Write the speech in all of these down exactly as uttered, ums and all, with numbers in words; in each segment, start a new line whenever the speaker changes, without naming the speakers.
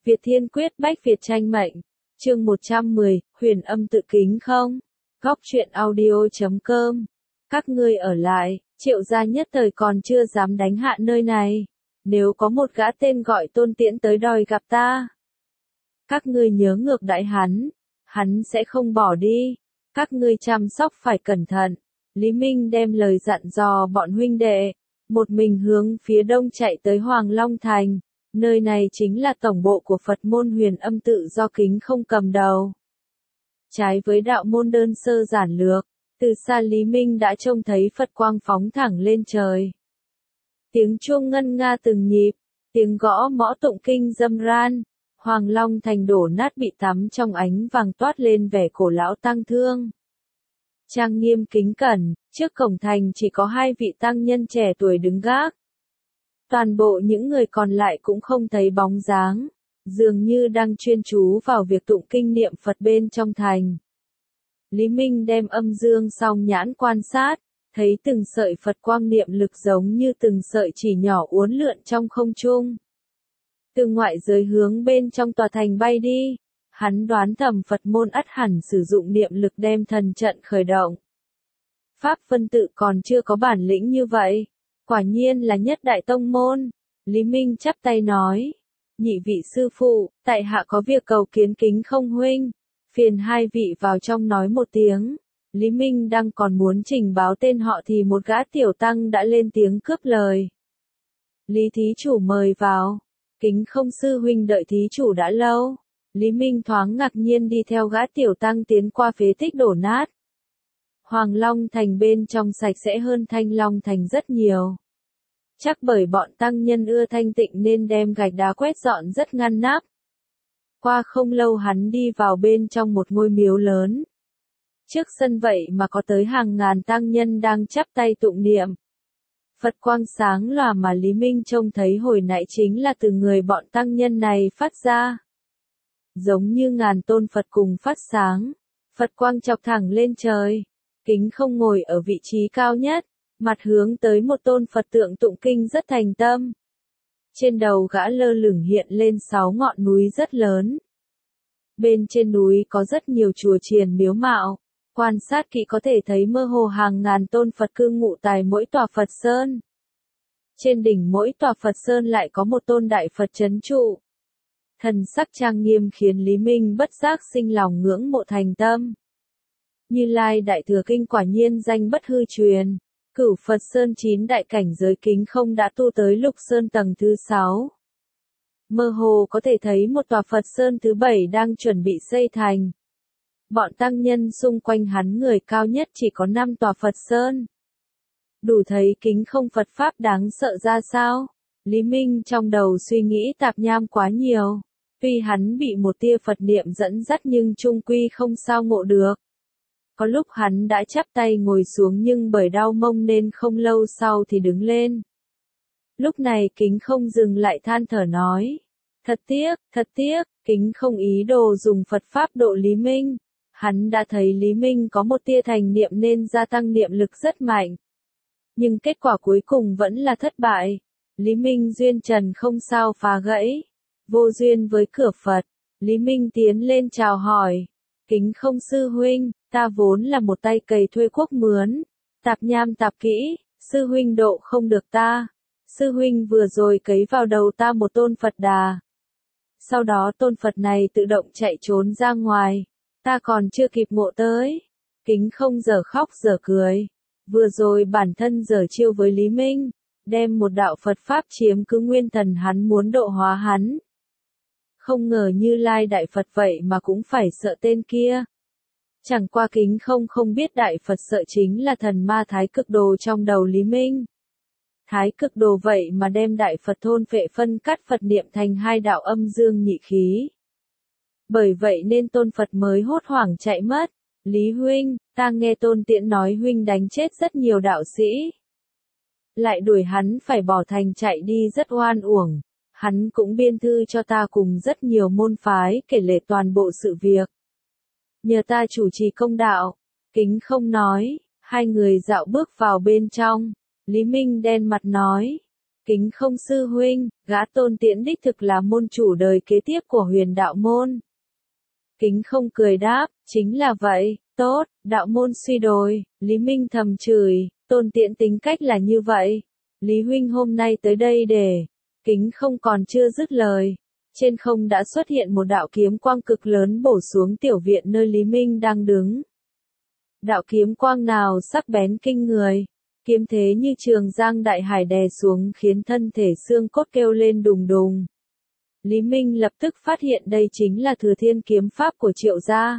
Việt Thiên Quyết Bách Việt Tranh Mệnh, chương một trăm mười, huyền âm tự kính không? Góc truyện audio chấm com. Các ngươi ở lại, Triệu gia nhất thời còn chưa dám đánh hạ nơi này. Nếu có một gã tên gọi Tôn Tiễn tới đòi gặp ta, các ngươi nhớ ngược đãi hắn, hắn sẽ không bỏ đi. Các ngươi chăm sóc phải cẩn thận. Lý Minh đem lời dặn dò bọn huynh đệ, một mình hướng phía đông chạy tới Hoàng Long Thành. Nơi này chính là tổng bộ của Phật môn huyền âm tự do Kính không cầm đầu. Trái với đạo môn đơn sơ giản lược, từ xa Lý Minh đã trông thấy Phật quang phóng thẳng lên trời. Tiếng chuông ngân nga từng nhịp, tiếng gõ mõ tụng kinh râm ran, Hoàng Long Thành đổ nát bị tắm trong ánh vàng toát lên vẻ cổ lão tang thương. Trang nghiêm kính cẩn, trước cổng thành chỉ có hai vị tăng nhân trẻ tuổi đứng gác. Toàn bộ những người còn lại cũng không thấy bóng dáng, dường như đang chuyên chú vào việc tụng kinh niệm Phật bên trong thành. Lý Minh đem âm dương song nhãn quan sát, thấy từng sợi Phật quang niệm lực giống như từng sợi chỉ nhỏ uốn lượn trong không trung. Từ ngoại giới hướng bên trong tòa thành bay đi, hắn đoán thầm Phật môn ắt hẳn sử dụng niệm lực đem thần trận khởi động. Pháp Vân tự còn chưa có bản lĩnh như vậy. Quả nhiên là nhất đại tông môn. Lý Minh chắp tay nói. Nhị vị sư phụ, tại hạ có việc cầu kiến Kính không huynh. Phiền hai vị vào trong nói một tiếng. Lý Minh đang còn muốn trình báo tên họ thì một gã tiểu tăng đã lên tiếng cướp lời. Lý thí chủ mời vào. Kính không sư huynh đợi thí chủ đã lâu. Lý Minh thoáng ngạc nhiên đi theo gã tiểu tăng tiến qua phế tích đổ nát. Hoàng Long Thành bên trong sạch sẽ hơn Thanh Long Thành rất nhiều. Chắc bởi bọn tăng nhân ưa thanh tịnh nên đem gạch đá quét dọn rất ngăn nắp. Qua không lâu hắn đi vào bên trong một ngôi miếu lớn. Trước sân vậy mà có tới hàng ngàn tăng nhân đang chắp tay tụng niệm. Phật quang sáng lòa mà Lý Minh trông thấy hồi nãy chính là từ người bọn tăng nhân này phát ra. Giống như ngàn tôn Phật cùng phát sáng. Phật quang chọc thẳng lên trời. Kính không ngồi ở vị trí cao nhất, mặt hướng tới một tôn Phật tượng tụng kinh rất thành tâm. Trên đầu gã lơ lửng hiện lên sáu ngọn núi rất lớn. Bên trên núi có rất nhiều chùa chiền miếu mạo, quan sát kỹ có thể thấy mơ hồ hàng ngàn tôn Phật cư ngụ tại mỗi tòa Phật sơn. Trên đỉnh mỗi tòa Phật sơn lại có một tôn đại Phật trấn trụ. Thần sắc trang nghiêm khiến Lý Minh bất giác sinh lòng ngưỡng mộ thành tâm. Như Lai Đại Thừa Kinh quả nhiên danh bất hư truyền. Cửu Phật Sơn chín đại cảnh giới Kính không đã tu tới Lục Sơn tầng thứ sáu. Mơ hồ có thể thấy một tòa Phật Sơn thứ bảy đang chuẩn bị xây thành. Bọn tăng nhân xung quanh hắn người cao nhất chỉ có năm tòa Phật Sơn. Đủ thấy Kính không Phật Pháp đáng sợ ra sao? Lý Minh trong đầu suy nghĩ tạp nham quá nhiều. Tuy hắn bị một tia Phật niệm dẫn dắt nhưng chung quy không sao ngộ được. Có lúc hắn đã chắp tay ngồi xuống nhưng bởi đau mông nên không lâu sau thì đứng lên. Lúc này Kính không dừng lại than thở nói. Thật tiếc, thật tiếc, Kính không ý đồ dùng Phật Pháp độ Lý Minh. Hắn đã thấy Lý Minh có một tia thành niệm nên gia tăng niệm lực rất mạnh. Nhưng kết quả cuối cùng vẫn là thất bại. Lý Minh duyên trần không sao phá gãy. Vô duyên với cửa Phật. Lý Minh tiến lên chào hỏi. Kính không sư huynh, ta vốn là một tay cày thuê quốc mướn. Tạp nham tạp kỹ, sư huynh độ không được ta. Sư huynh vừa rồi cấy vào đầu ta một tôn Phật đà. Sau đó tôn Phật này tự động chạy trốn ra ngoài. Ta còn chưa kịp ngộ tới. Kính không giờ khóc giờ cười. Vừa rồi bản thân giờ chiêu với Lý Minh. Đem một đạo Phật Pháp chiếm cứ nguyên thần hắn muốn độ hóa hắn. Không ngờ Như Lai Đại Phật vậy mà cũng phải sợ tên kia. Chẳng qua Kính không không biết Đại Phật sợ chính là thần ma Thái Cực Đồ trong đầu Lý Minh. Thái Cực Đồ vậy mà đem Đại Phật thôn phệ phân cắt Phật niệm thành hai đạo âm dương nhị khí. Bởi vậy nên tôn Phật mới hốt hoảng chạy mất. Lý huynh, ta nghe Tôn Tiễn nói huynh đánh chết rất nhiều đạo sĩ. Lại đuổi hắn phải bỏ thành chạy đi rất oan uổng. Hắn cũng biên thư cho ta cùng rất nhiều môn phái kể lể toàn bộ sự việc. Nhờ ta chủ trì công đạo. Kính không nói. Hai người dạo bước vào bên trong. Lý Minh đen mặt nói. Kính không sư huynh, gã Tôn Tiễn đích thực là môn chủ đời kế tiếp của huyền đạo môn. Kính không cười đáp, chính là vậy, tốt, đạo môn suy đồi, Lý Minh thầm chửi, Tôn Tiễn tính cách là như vậy. Lý huynh hôm nay tới đây để, kính không còn chưa dứt lời. Trên không đã xuất hiện một đạo kiếm quang cực lớn bổ xuống tiểu viện nơi Lý Minh đang đứng. Đạo kiếm quang nào sắc bén kinh người, kiếm thế như trường giang đại hải đè xuống khiến thân thể xương cốt kêu lên đùng đùng. Lý Minh lập tức phát hiện đây chính là Thừa Thiên kiếm pháp của Triệu gia.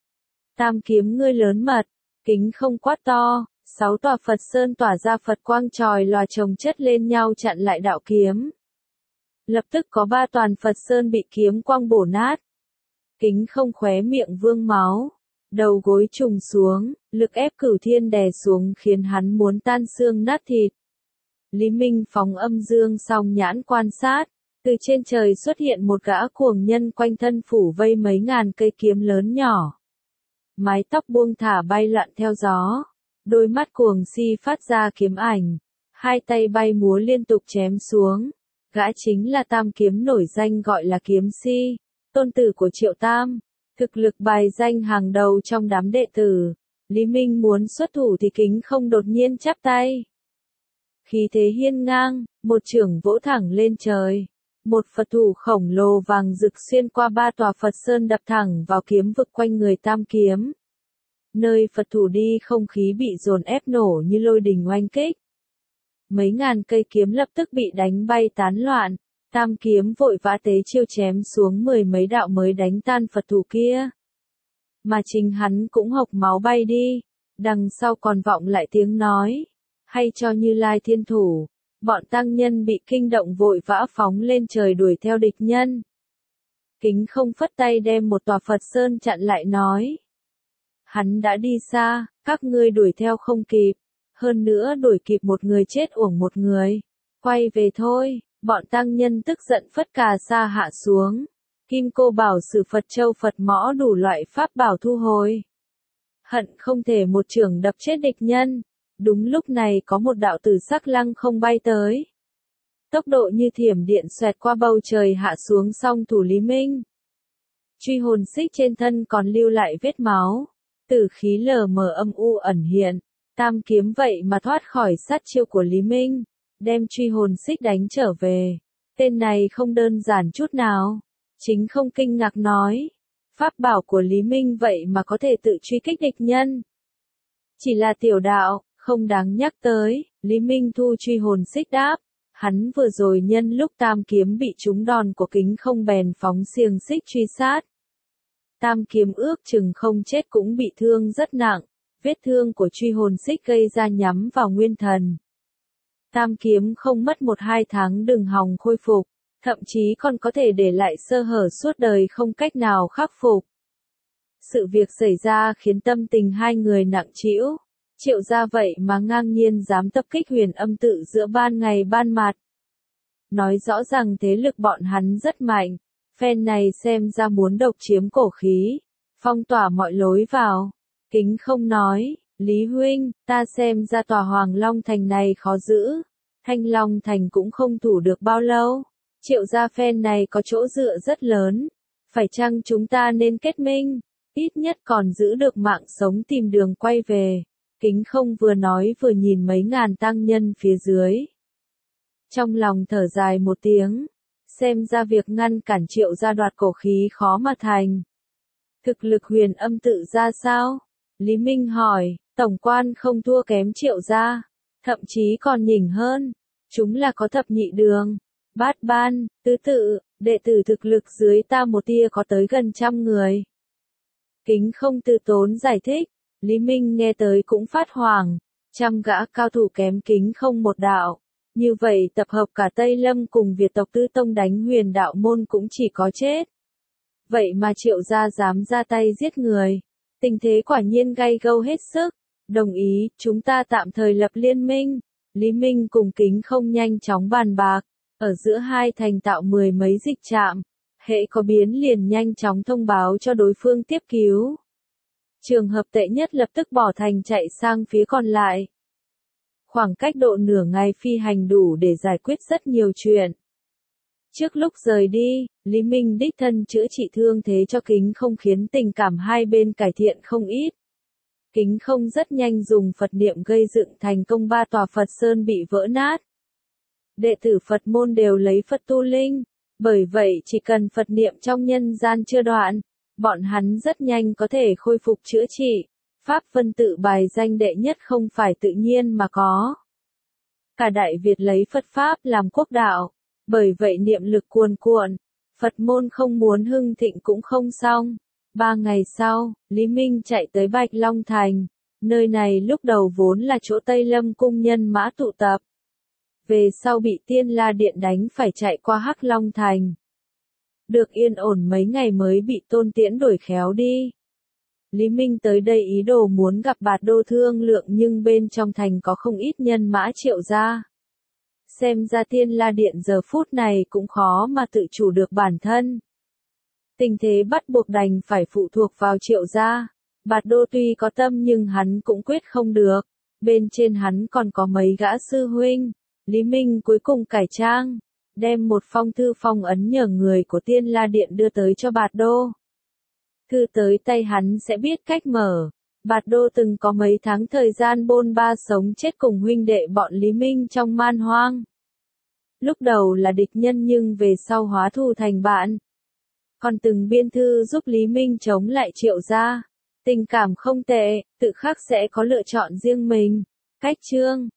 Tam kiếm ngươi lớn mật, kính không quát to, sáu tòa Phật sơn tỏa ra Phật quang tròi lòa chồng chất lên nhau chặn lại đạo kiếm. Lập tức có ba toàn Phật sơn bị kiếm quang bổ nát. Kính không khóe miệng vương máu, đầu gối trùng xuống, lực ép cửu thiên đè xuống khiến hắn muốn tan xương nát thịt. Lý Minh phóng âm dương song nhãn quan sát, từ trên trời xuất hiện một gã cuồng nhân quanh thân phủ vây mấy ngàn cây kiếm lớn nhỏ. Mái tóc buông thả bay loạn theo gió, đôi mắt cuồng si phát ra kiếm ảnh, hai tay bay múa liên tục chém xuống. Gã chính là Tam kiếm nổi danh gọi là Kiếm Si, tôn tử của Triệu Tam, thực lực bài danh hàng đầu trong đám đệ tử. Lý Minh muốn xuất thủ thì kính không đột nhiên chắp tay. Khí thế hiên ngang, một chưởng vỗ thẳng lên trời. Một Phật thủ khổng lồ vàng rực xuyên qua ba tòa Phật sơn đập thẳng vào kiếm vực quanh người Tam kiếm. Nơi Phật thủ đi không khí bị dồn ép nổ như lôi đình oanh kích. Mấy ngàn cây kiếm lập tức bị đánh bay tán loạn, Tam kiếm vội vã tế chiêu chém xuống mười mấy đạo mới đánh tan Phật thủ kia. Mà chính hắn cũng hộc máu bay đi, đằng sau còn vọng lại tiếng nói, hay cho Như Lai thiên thủ, bọn tăng nhân bị kinh động vội vã phóng lên trời đuổi theo địch nhân. Kính không phất tay đem một tòa Phật sơn chặn lại nói. Hắn đã đi xa, các ngươi đuổi theo không kịp. Hơn nữa đuổi kịp một người chết uổng một người. Quay về thôi, bọn tăng nhân tức giận phất cà sa hạ xuống. Kim cô bảo sử Phật châu Phật mõ đủ loại pháp bảo thu hồi. Hận không thể một chưởng đập chết địch nhân. Đúng lúc này có một đạo tử sắc lăng không bay tới. Tốc độ như thiểm điện xoẹt qua bầu trời hạ xuống song thủ Lý Minh. Truy hồn xích trên thân còn lưu lại vết máu. Tử khí lờ mờ âm u ẩn hiện. Tam kiếm vậy mà thoát khỏi sát chiêu của Lý Minh, đem truy hồn xích đánh trở về. Tên này không đơn giản chút nào. Chính không kinh ngạc nói. Pháp bảo của Lý Minh vậy mà có thể tự truy kích địch nhân. Chỉ là tiểu đạo, không đáng nhắc tới. Lý Minh thu truy hồn xích đáp. Hắn vừa rồi nhân lúc tam kiếm bị trúng đòn của kính không bèn phóng xiềng xích truy sát. Tam kiếm ước chừng không chết cũng bị thương rất nặng. Vết thương của truy hồn xích gây ra nhắm vào nguyên thần. Tam kiếm không mất một hai tháng đừng hòng khôi phục, thậm chí còn có thể để lại sơ hở suốt đời không cách nào khắc phục. Sự việc xảy ra khiến tâm tình hai người nặng trĩu. Triệu gia vậy mà ngang nhiên dám tập kích Huyền Âm tự giữa ban ngày ban mặt. Nói rõ ràng thế lực bọn hắn rất mạnh, phen này xem ra muốn độc chiếm cổ khí, phong tỏa mọi lối vào. Kính không nói, Lý huynh, ta xem ra tòa Hoàng Long Thành này khó giữ. Thanh Long Thành cũng không thủ được bao lâu. Triệu gia phen này có chỗ dựa rất lớn. Phải chăng chúng ta nên kết minh? Ít nhất còn giữ được mạng sống tìm đường quay về. Kính không vừa nói vừa nhìn mấy ngàn tăng nhân phía dưới. Trong lòng thở dài một tiếng. Xem ra việc ngăn cản Triệu gia đoạt cổ khí khó mà thành. Thực lực Huyền Âm tự ra sao? Lý Minh hỏi, tổng quan không thua kém Triệu gia, thậm chí còn nhỉnh hơn. Chúng là có thập nhị đường, bát ban, tứ tự, đệ tử thực lực dưới ta một tia có tới gần trăm người. Kính không từ tốn giải thích, Lý Minh nghe tới cũng phát hoảng, trăm gã cao thủ kém kính không một đạo. Như vậy tập hợp cả Tây Lâm cùng Việt tộc Tứ Tông đánh Huyền đạo môn cũng chỉ có chết. Vậy mà Triệu gia dám ra tay giết người. Tình thế quả nhiên gay gâu hết sức. Đồng ý, chúng ta tạm thời lập liên minh. Lý Minh cùng kính không nhanh chóng bàn bạc. Ở giữa hai thành tạo mười mấy dịch trạm. Hệ có biến liền nhanh chóng thông báo cho đối phương tiếp cứu. Trường hợp tệ nhất lập tức bỏ thành chạy sang phía còn lại. Khoảng cách độ nửa ngày phi hành đủ để giải quyết rất nhiều chuyện. Trước lúc rời đi, Lý Minh đích thân chữa trị thương thế cho Kính Không khiến tình cảm hai bên cải thiện không ít. Kính Không rất nhanh dùng Phật niệm gây dựng thành công ba tòa Phật Sơn bị vỡ nát. Đệ tử Phật môn đều lấy Phật tu linh, bởi vậy chỉ cần Phật niệm trong nhân gian chưa đoạn, bọn hắn rất nhanh có thể khôi phục chữa trị. Pháp Vân tự bài danh đệ nhất không phải tự nhiên mà có. Cả Đại Việt lấy Phật Pháp làm quốc đạo, bởi vậy niệm lực cuồn cuộn, Phật môn không muốn hưng thịnh cũng không xong. Ba ngày sau, Lý Minh chạy tới Bạch Long Thành, nơi này lúc đầu vốn là chỗ Tây Lâm cung nhân mã tụ tập. Về sau bị Tiên La Điện đánh phải chạy qua Hắc Long Thành. Được yên ổn mấy ngày mới bị Tôn Tiễn đuổi khéo đi. Lý Minh tới đây ý đồ muốn gặp Bạt Đô thương lượng nhưng bên trong thành có không ít nhân mã Triệu gia. Xem ra Tiên La Điện giờ phút này cũng khó mà tự chủ được bản thân. Tình thế bắt buộc đành phải phụ thuộc vào Triệu gia. Bạt Đô tuy có tâm nhưng hắn cũng quyết không được. Bên trên hắn còn có mấy gã sư huynh. Lý Minh cuối cùng cải trang, đem một phong thư phong ấn nhờ người của Tiên La Điện đưa tới cho Bạt Đô. Thư tới tay hắn sẽ biết cách mở. Bạt Đô từng có mấy tháng thời gian bôn ba sống chết cùng huynh đệ bọn Lý Minh trong man hoang. Lúc đầu là địch nhân nhưng về sau hóa thù thành bạn. Còn từng biên thư giúp Lý Minh chống lại Triệu gia. Tình cảm không tệ, tự khắc sẽ có lựa chọn riêng mình. Cách chương